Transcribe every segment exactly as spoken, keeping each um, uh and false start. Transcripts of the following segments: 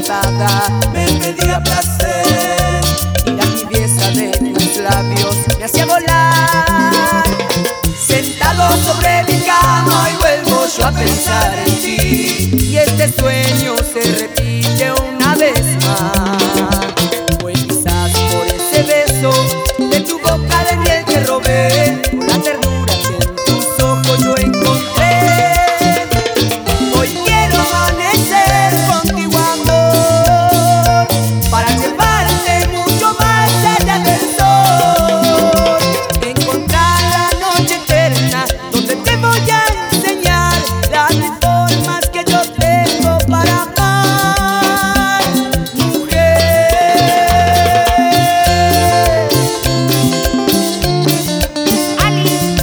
cortada me pedía placer, y la tibieza de tus labios me hacía volar. Sentado sobre mi cama y vuelvo yo a pensar en ti, y este sueño se repite una vez más. Fue quizás por ese beso de tu boca de miel que robé, por la ternura que en tus ojos yo encontré. Hoy quiero amanecer contigo, amor, para llevarte mucho más allá del sol. Encontrar la noche eterna donde te voy a enseñar las formas que yo tengo para amar, mujer. Ali.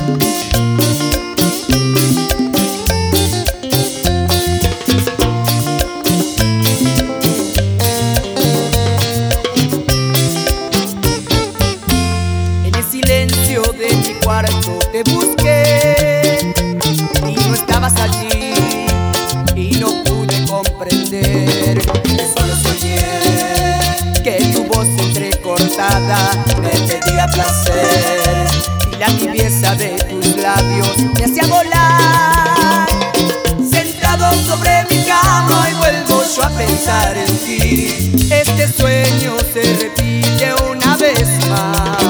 En el silencio de mi cuarto te busqué y no estabas allí, y no pude comprender que solo soñé, que tu voz entrecortada me pedía placer, y la tibieza de tus labios me hacía volar. Sentado sobre mi cama y vuelvo yo a pensar en ti, este sueño se repite una vez más.